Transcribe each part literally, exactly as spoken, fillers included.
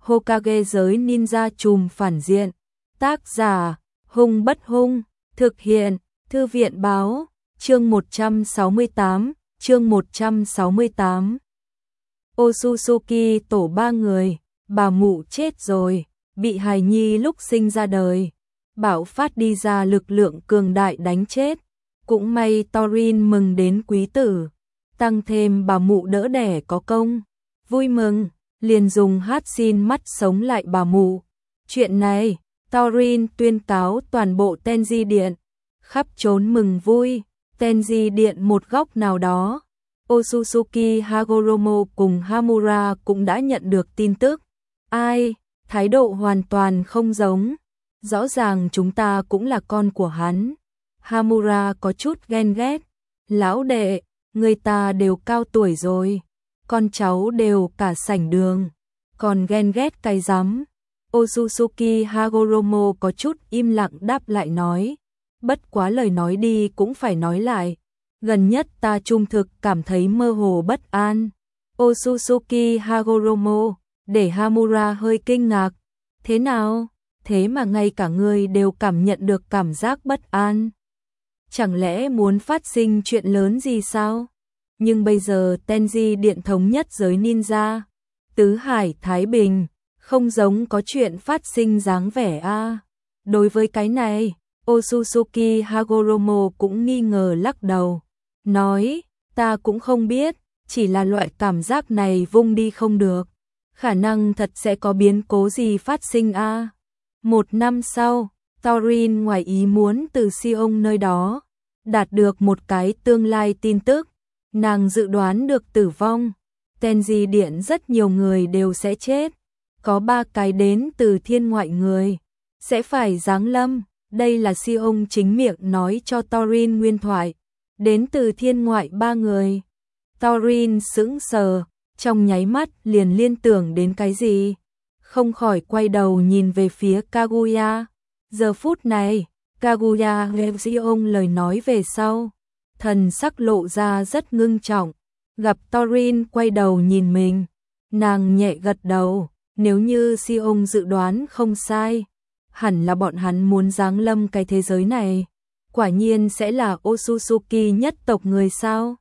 Hokage giới ninja trùm phản diện. Tác giả, Hung Bất Hung, thực hiện, Thư viện báo, chương một trăm sáu mươi tám, chương một trăm sáu mươi tám. Otsutsuki tổ ba người, bà mụ chết rồi, bị hài nhi lúc sinh ra đời, bạo phát đi ra lực lượng cường đại đánh chết. Cũng may Thorin mừng đến quý tử, tăng thêm bà mụ đỡ đẻ có công, vui mừng, liền dùng hát xin mắt sống lại bà mụ. Chuyện này, Thorin tuyên cáo toàn bộ Tenji Điện, khắp trốn mừng vui. Tenji Điện một góc nào đó, Otsutsuki Hagoromo cùng Hamura cũng đã nhận được tin tức. Ai, thái độ hoàn toàn không giống, rõ ràng chúng ta cũng là con của hắn. Hamura có chút ghen ghét, lão đệ, người ta đều cao tuổi rồi, con cháu đều cả sảnh đường, còn ghen ghét cái rắm. Otsutsuki Hagoromo có chút im lặng đáp lại nói, bất quá lời nói đi cũng phải nói lại, gần nhất ta trung thực cảm thấy mơ hồ bất an. Otsutsuki Hagoromo, để Hamura hơi kinh ngạc, thế nào, thế mà ngay cả người đều cảm nhận được cảm giác bất an. Chẳng lẽ muốn phát sinh chuyện lớn gì sao? Nhưng bây giờ Tenji Điện thống nhất giới ninja, tứ hải thái bình, không giống có chuyện phát sinh dáng vẻ a. Đối với cái này, Otsutsuki Hagoromo cũng nghi ngờ lắc đầu, nói, ta cũng không biết, chỉ là loại cảm giác này vung đi không được, khả năng thật sẽ có biến cố gì phát sinh a. Một năm sau, Thorin ngoài ý muốn từ Sion nơi đó đạt được một cái tương lai tin tức, nàng dự đoán được tử vong, Tenji Điện rất nhiều người đều sẽ chết, có ba cái đến từ thiên ngoại người sẽ phải giáng lâm. Đây là Sion chính miệng nói cho Thorin nguyên thoại, đến từ thiên ngoại ba người. Thorin sững sờ, trong nháy mắt liền liên tưởng đến cái gì, không khỏi quay đầu nhìn về phía Kaguya. Giờ phút này, Kaguya nghe Sion lời nói về sau, thần sắc lộ ra rất ngưng trọng, gặp Thorin quay đầu nhìn mình, nàng nhẹ gật đầu, nếu như Sion dự đoán không sai, hẳn là bọn hắn muốn giáng lâm cái thế giới này, quả nhiên sẽ là Otsutsuki nhất tộc người sao?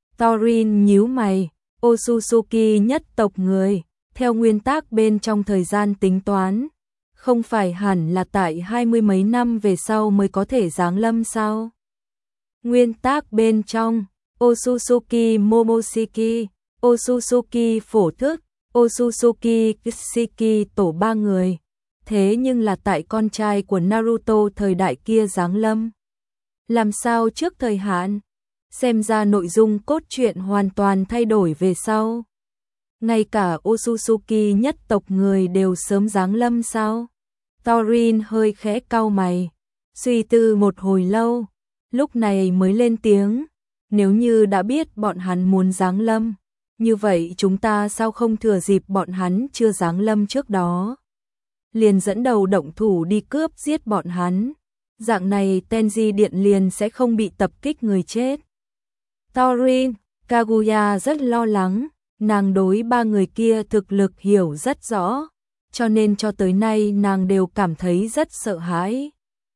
Thorin nhíu mày, Otsutsuki nhất tộc người, theo nguyên tắc bên trong thời gian tính toán, không phải hẳn là tại hai mươi mấy năm về sau mới có thể giáng lâm sao? Nguyên tắc bên trong, Otsutsuki Momoshiki, Otsutsuki phổ thức, Otsutsuki Kishiki tổ ba người, thế nhưng là tại con trai của Naruto thời đại kia giáng lâm. Làm sao trước thời hạn? Xem ra nội dung cốt truyện hoàn toàn thay đổi về sau. Ngay cả Otsutsuki nhất tộc người đều sớm giáng lâm sao? Thorin hơi khẽ cau mày, suy tư một hồi lâu, lúc này mới lên tiếng, nếu như đã biết bọn hắn muốn giáng lâm, như vậy chúng ta sao không thừa dịp bọn hắn chưa giáng lâm trước đó, liền dẫn đầu động thủ đi cướp giết bọn hắn, dạng này Tenji Điện liền sẽ không bị tập kích người chết. Thorin, Kaguya rất lo lắng, nàng đối ba người kia thực lực hiểu rất rõ, cho nên cho tới nay nàng đều cảm thấy rất sợ hãi.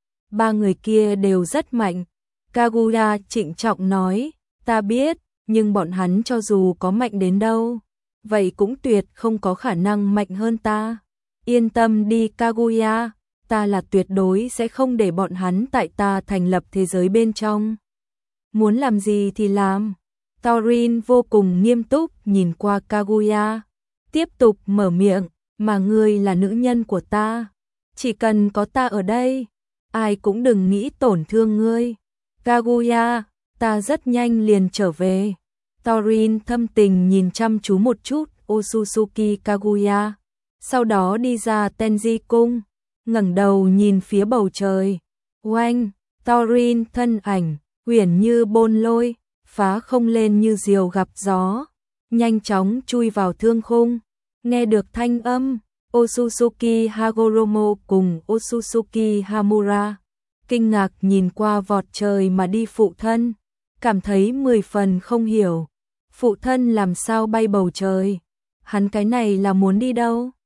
Ba người kia đều rất mạnh, Kaguya trịnh trọng nói, ta biết, nhưng bọn hắn cho dù có mạnh đến đâu, vậy cũng tuyệt không có khả năng mạnh hơn ta. Yên tâm đi Kaguya, ta là tuyệt đối sẽ không để bọn hắn tại ta thành lập thế giới bên trong. Muốn làm gì thì làm. Thorin vô cùng nghiêm túc nhìn qua Kaguya, tiếp tục mở miệng, mà ngươi là nữ nhân của ta, chỉ cần có ta ở đây, ai cũng đừng nghĩ tổn thương ngươi. Kaguya, ta rất nhanh liền trở về. Thorin thâm tình nhìn chăm chú một chút Otsutsuki Kaguya, sau đó đi ra Tenji cung, ngẩng đầu nhìn phía bầu trời. Oanh, Thorin thân ảnh uyển như bôn lôi, phá không lên như diều gặp gió, nhanh chóng chui vào thương khung. Nghe được thanh âm, Otsutsuki Hagoromo cùng Otsutsuki Hamura kinh ngạc nhìn qua vọt trời mà đi phụ thân, cảm thấy mười phần không hiểu, phụ thân làm sao bay bầu trời, hắn cái này là muốn đi đâu?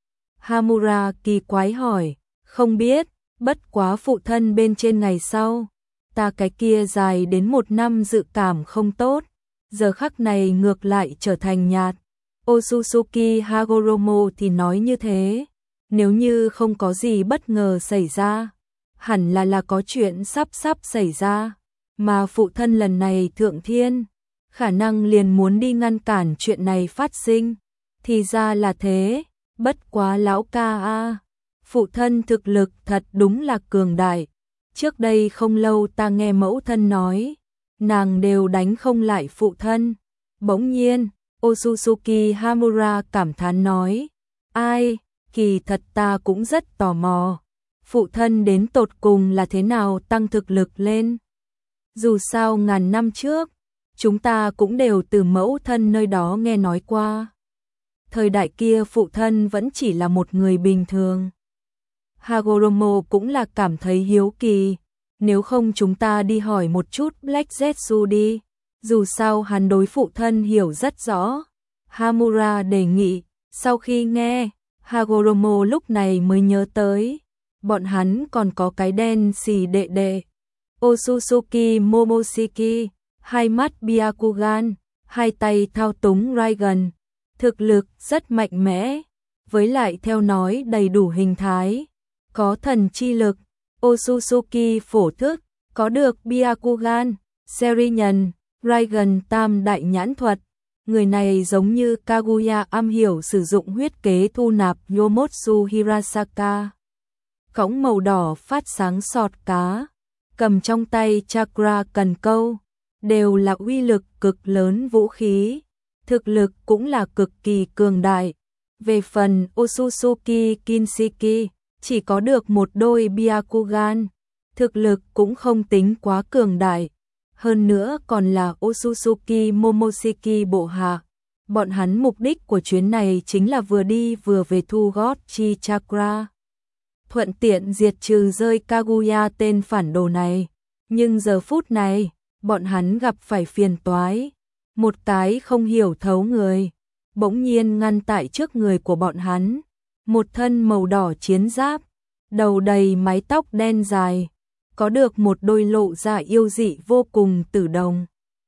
Hamura kỳ quái hỏi, không biết, bất quá phụ thân bên trên ngày sau, ta cái kia dài đến một năm dự cảm không tốt, giờ khắc này ngược lại trở thành nhạt. Otsutsuki Hagoromo thì nói như thế, nếu như không có gì bất ngờ xảy ra, hẳn là là có chuyện sắp sắp xảy ra, mà phụ thân lần này thượng thiên, khả năng liền muốn đi ngăn cản chuyện này phát sinh, thì ra là thế, bất quá lão ca a, phụ thân thực lực thật đúng là cường đại, trước đây không lâu ta nghe mẫu thân nói, nàng đều đánh không lại phụ thân, bỗng nhiên, Otsutsuki Hamura cảm thán nói, ai, kỳ thật ta cũng rất tò mò, phụ thân đến tột cùng là thế nào tăng thực lực lên. Dù sao ngàn năm trước, chúng ta cũng đều từ mẫu thân nơi đó nghe nói qua. Thời đại kia phụ thân vẫn chỉ là một người bình thường. Hagoromo cũng là cảm thấy hiếu kỳ, nếu không chúng ta đi hỏi một chút Black Zetsu đi, dù sao hắn đối phụ thân hiểu rất rõ. Hamura đề nghị, sau khi nghe, Hagoromo lúc này mới nhớ tới, bọn hắn còn có cái đen xì đệ đệ. Otsutsuki Momoshiki, hai mắt Byakugan, hai tay thao túng Raigan, thực lực rất mạnh mẽ, với lại theo nói đầy đủ hình thái, có thần chi lực. Otsutsuki phổ thức, có được Byakugan, Serinhân, Raigan tam đại nhãn thuật. Người này giống như Kaguya am hiểu sử dụng huyết kế thu nạp Yomotsu Hirasaka. Cõng màu đỏ phát sáng sọt cá, cầm trong tay chakra cần câu, đều là uy lực cực lớn vũ khí, thực lực cũng là cực kỳ cường đại. Về phần Otsutsuki Kinshiki, chỉ có được một đôi Byakugan, thực lực cũng không tính quá cường đại. Hơn nữa còn là Otsutsuki Momoshiki bộ hạ. Bọn hắn mục đích của chuyến này chính là vừa đi vừa về thu gót chi chakra, thuận tiện diệt trừ rơi Kaguya tên phản đồ này. Nhưng giờ phút này, bọn hắn gặp phải phiền toái. Một cái không hiểu thấu người, bỗng nhiên ngăn tại trước người của bọn hắn. Một thân màu đỏ chiến giáp, đầu đầy mái tóc đen dài, có được một đôi lộ ra yêu dị vô cùng tử đồng.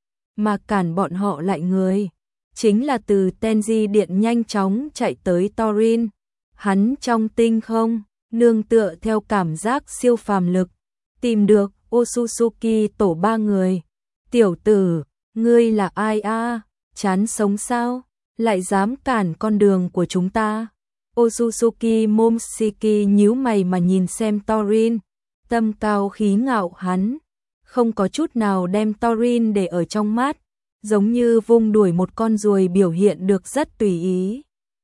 Mà cản bọn họ lại người, chính là từ Tenji Điện nhanh chóng chạy tới Torin. Hắn trong tinh không, nương tựa theo cảm giác siêu phàm lực, tìm được Otsutsuki tổ ba người. Tiểu tử, ngươi là ai a? Chán sống sao? Lại dám cản con đường của chúng ta? Otsutsuki Momoshiki nhíu mày mà nhìn xem Torin, tâm cao khí ngạo hắn, không có chút nào đem Torin để ở trong mắt, giống như vung đuổi một con ruồi biểu hiện được rất tùy ý.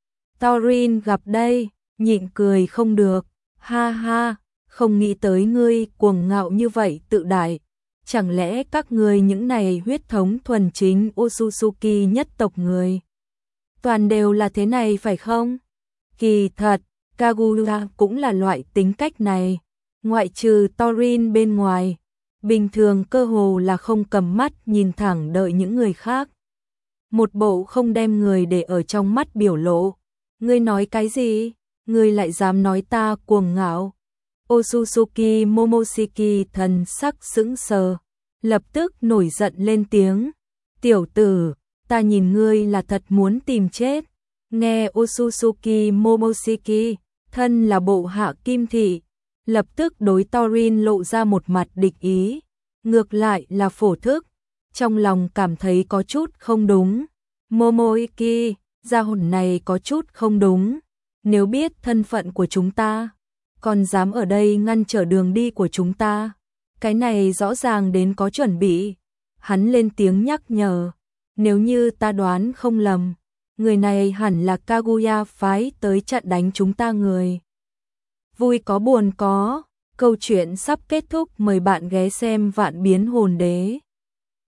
Torin gặp đây, nhịn cười không được, ha ha, không nghĩ tới ngươi cuồng ngạo như vậy tự đại, chẳng lẽ các ngươi những này huyết thống thuần chính Otsutsuki nhất tộc người, toàn đều là thế này phải không? Kỳ thật, Kaguya cũng là loại tính cách này, ngoại trừ Torin bên ngoài, bình thường cơ hồ là không cầm mắt nhìn thẳng đợi những người khác. Một bộ không đem người để ở trong mắt biểu lộ. Ngươi nói cái gì? Ngươi lại dám nói ta cuồng ngạo? Otsutsuki Momoshiki thần sắc sững sờ, lập tức nổi giận lên tiếng. Tiểu tử, ta nhìn ngươi là thật muốn tìm chết. Nghe Otsutsuki Momoshiki, thân là bộ hạ Kim Thị, lập tức đối Torin lộ ra một mặt địch ý. Ngược lại là phổ thức, trong lòng cảm thấy có chút không đúng. Momoiki, gia hồn này có chút không đúng. Nếu biết thân phận của chúng ta, còn dám ở đây ngăn trở đường đi của chúng ta, cái này rõ ràng đến có chuẩn bị. Hắn lên tiếng nhắc nhở, nếu như ta đoán không lầm, người này hẳn là Kaguya phái tới chặn đánh chúng ta người. Vui có buồn có, câu chuyện sắp kết thúc, mời bạn ghé xem Vạn Biến Hồn Đế.